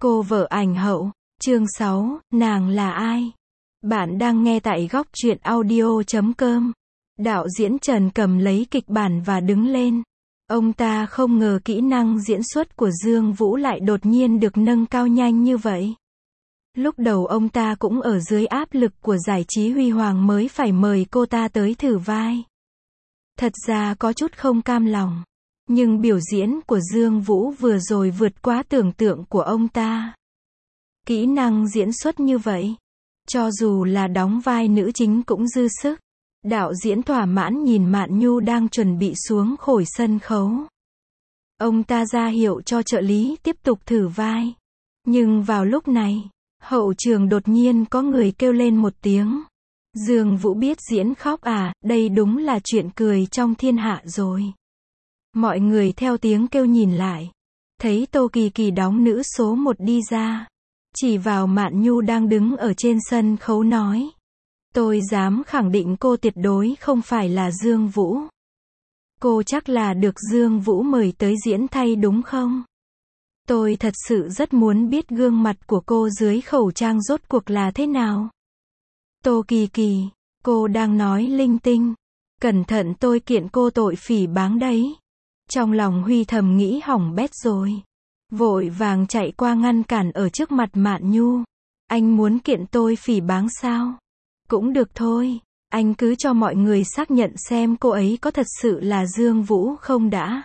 Cô vợ ảnh hậu, chương 6, nàng là ai? Bạn đang nghe tại góc truyện audio.com. Đạo diễn Trần cầm lấy kịch bản và đứng lên. Ông ta không ngờ kỹ năng diễn xuất của Dương Vũ lại đột nhiên được nâng cao nhanh như vậy. Lúc đầu ông ta cũng ở dưới áp lực của giải trí huy hoàng mới phải mời cô ta tới thử vai. Thật ra có chút không cam lòng. Nhưng biểu diễn của Dương Vũ vừa rồi vượt quá tưởng tượng của ông ta. Kỹ năng diễn xuất như vậy, cho dù là đóng vai nữ chính cũng dư sức. Đạo diễn thỏa mãn nhìn Mạn Nhu đang chuẩn bị xuống khỏi sân khấu. Ông ta ra hiệu cho trợ lý tiếp tục thử vai. Nhưng vào lúc này, hậu trường đột nhiên có người kêu lên một tiếng. Dương Vũ biết diễn khóc à, đây đúng là chuyện cười trong thiên hạ rồi. Mọi người theo tiếng kêu nhìn lại. Thấy Tô Kỳ Kỳ đóng nữ số 1 đi ra. Chỉ vào Mạn Nhu đang đứng ở trên sân khấu nói. Tôi dám khẳng định cô tuyệt đối không phải là Dương Vũ. Cô chắc là được Dương Vũ mời tới diễn thay đúng không? Tôi thật sự rất muốn biết gương mặt của cô dưới khẩu trang rốt cuộc là thế nào. Tô Kỳ Kỳ, cô đang nói linh tinh. Cẩn thận tôi kiện cô tội phỉ báng đấy. Trong lòng Huy thầm nghĩ hỏng bét rồi. Vội vàng chạy qua ngăn cản ở trước mặt Mạn Nhu. Anh muốn kiện tôi phỉ báng sao? Cũng được thôi. Anh cứ cho mọi người xác nhận xem cô ấy có thật sự là Dương Vũ không đã.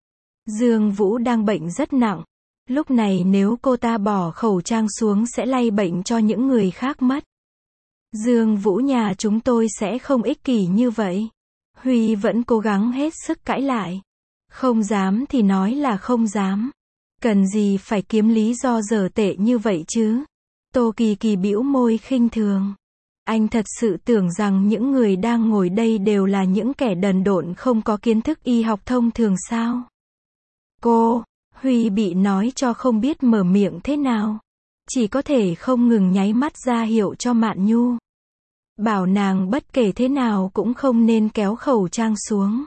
Dương Vũ đang bệnh rất nặng. Lúc này nếu cô ta bỏ khẩu trang xuống sẽ lây bệnh cho những người khác mất. Dương Vũ nhà chúng tôi sẽ không ích kỷ như vậy. Huy vẫn cố gắng hết sức cãi lại. Không dám thì nói là không dám. Cần gì phải kiếm lý do dở tệ như vậy chứ? Tô Kỳ Kỳ bĩu môi khinh thường. Anh thật sự tưởng rằng những người đang ngồi đây đều là những kẻ đần độn không có kiến thức y học thông thường sao? Cô, Huy bị nói cho không biết mở miệng thế nào. Chỉ có thể không ngừng nháy mắt ra hiệu cho Mạn Nhu. Bảo nàng bất kể thế nào cũng không nên kéo khẩu trang xuống.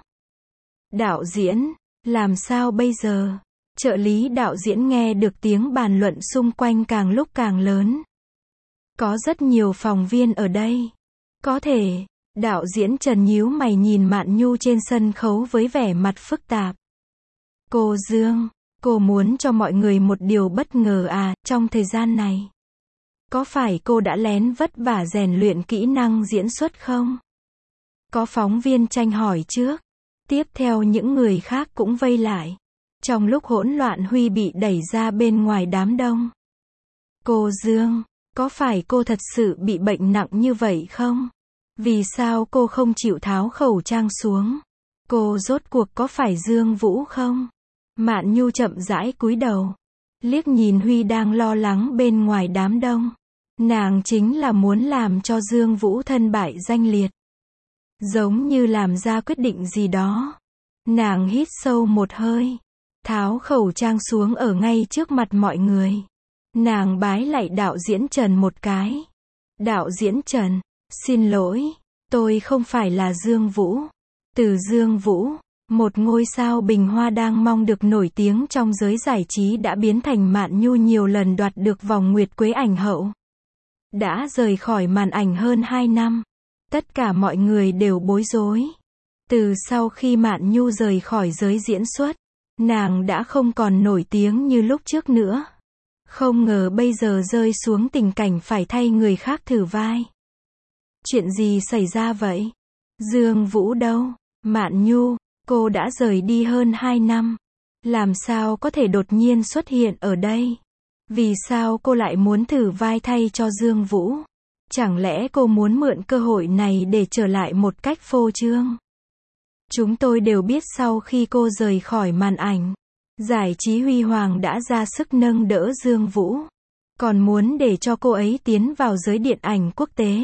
Đạo diễn, làm sao bây giờ? Trợ lý đạo diễn nghe được tiếng bàn luận xung quanh càng lúc càng lớn. Có rất nhiều phóng viên ở đây. Có thể, đạo diễn Trần nhíu mày nhìn Mạn Nhu trên sân khấu với vẻ mặt phức tạp. Cô Dương, cô muốn cho mọi người một điều bất ngờ à, trong thời gian này. Có phải cô đã lén vất vả rèn luyện kỹ năng diễn xuất không? Có phóng viên tranh hỏi trước. Tiếp theo những người khác cũng vây lại. Trong lúc hỗn loạn Huy bị đẩy ra bên ngoài đám đông. Cô Dương, có phải cô thật sự bị bệnh nặng như vậy không? Vì sao cô không chịu tháo khẩu trang xuống? Cô rốt cuộc có phải Dương Vũ không? Mạn Nhu chậm rãi cúi đầu. Liếc nhìn Huy đang lo lắng bên ngoài đám đông. Nàng chính là muốn làm cho Dương Vũ thân bại danh liệt. Giống như làm ra quyết định gì đó. Nàng hít sâu một hơi. Tháo khẩu trang xuống ở ngay trước mặt mọi người. Nàng bái lạy đạo diễn Trần một cái. Đạo diễn Trần, xin lỗi, tôi không phải là Dương Vũ. Từ Dương Vũ, một ngôi sao bình hoa đang mong được nổi tiếng trong giới giải trí đã biến thành Mạn Nhu nhiều lần đoạt được vòng Nguyệt Quế ảnh hậu. Đã rời khỏi màn ảnh hơn 2 năm. Tất cả mọi người đều bối rối. Từ sau khi Mạn Nhu rời khỏi giới diễn xuất, nàng đã không còn nổi tiếng như lúc trước nữa. Không ngờ bây giờ rơi xuống tình cảnh phải thay người khác thử vai. Chuyện gì xảy ra vậy? Dương Vũ đâu? Mạn Nhu, cô đã rời đi hơn 2 năm. Làm sao có thể đột nhiên xuất hiện ở đây? Vì sao cô lại muốn thử vai thay cho Dương Vũ? Chẳng lẽ cô muốn mượn cơ hội này để trở lại một cách phô trương? Chúng tôi đều biết sau khi cô rời khỏi màn ảnh, giải trí huy hoàng đã ra sức nâng đỡ Dương Vũ. Còn muốn để cho cô ấy tiến vào giới điện ảnh quốc tế.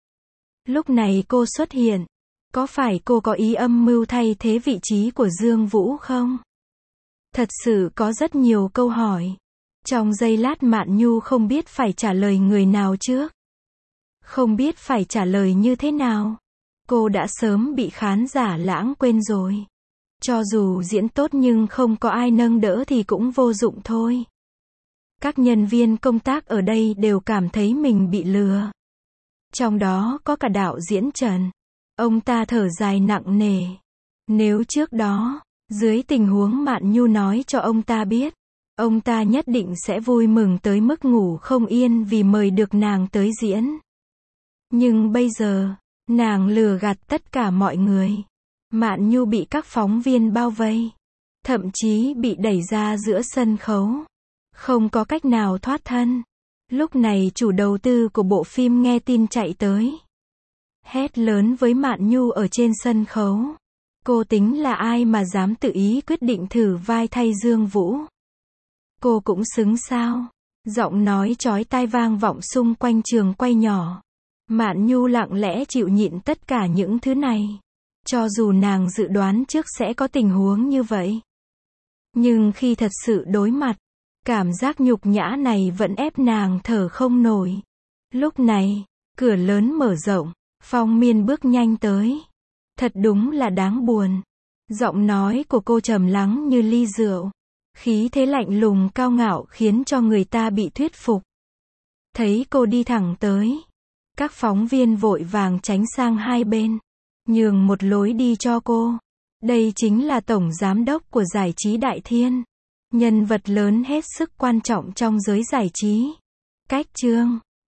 Lúc này cô xuất hiện. Có phải cô có ý âm mưu thay thế vị trí của Dương Vũ không? Thật sự có rất nhiều câu hỏi. Trong giây lát Mạn Nhu không biết phải trả lời người nào trước. Không biết phải trả lời như thế nào. Cô đã sớm bị khán giả lãng quên rồi. Cho dù diễn tốt nhưng không có ai nâng đỡ thì cũng vô dụng thôi. Các nhân viên công tác ở đây đều cảm thấy mình bị lừa. Trong đó có cả đạo diễn Trần. Ông ta thở dài nặng nề. Nếu trước đó, dưới tình huống Mạn Nhu nói cho ông ta biết, ông ta nhất định sẽ vui mừng tới mức ngủ không yên vì mời được nàng tới diễn. Nhưng bây giờ, nàng lừa gạt tất cả mọi người. Mạn Nhu bị các phóng viên bao vây, thậm chí bị đẩy ra giữa sân khấu, không có cách nào thoát thân. Lúc này chủ đầu tư của bộ phim nghe tin chạy tới, hét lớn với Mạn Nhu ở trên sân khấu. Cô tính là ai mà dám tự ý quyết định thử vai thay Dương Vũ? Cô cũng xứng sao? Giọng nói chói tai vang vọng xung quanh trường quay nhỏ. Mạn Nhu lặng lẽ chịu nhịn tất cả những thứ này. Cho dù nàng dự đoán trước sẽ có tình huống như vậy. Nhưng khi thật sự đối mặt, cảm giác nhục nhã này vẫn ép nàng thở không nổi. Lúc này, cửa lớn mở rộng, Phong Miên bước nhanh tới. Thật đúng là đáng buồn. Giọng nói của cô trầm lắng như ly rượu. Khí thế lạnh lùng cao ngạo khiến cho người ta bị thuyết phục. Thấy cô đi thẳng tới, các phóng viên vội vàng tránh sang hai bên, nhường một lối đi cho cô. Đây chính là tổng giám đốc của giải trí Đại Thiên. Nhân vật lớn hết sức quan trọng trong giới giải trí. Cách chương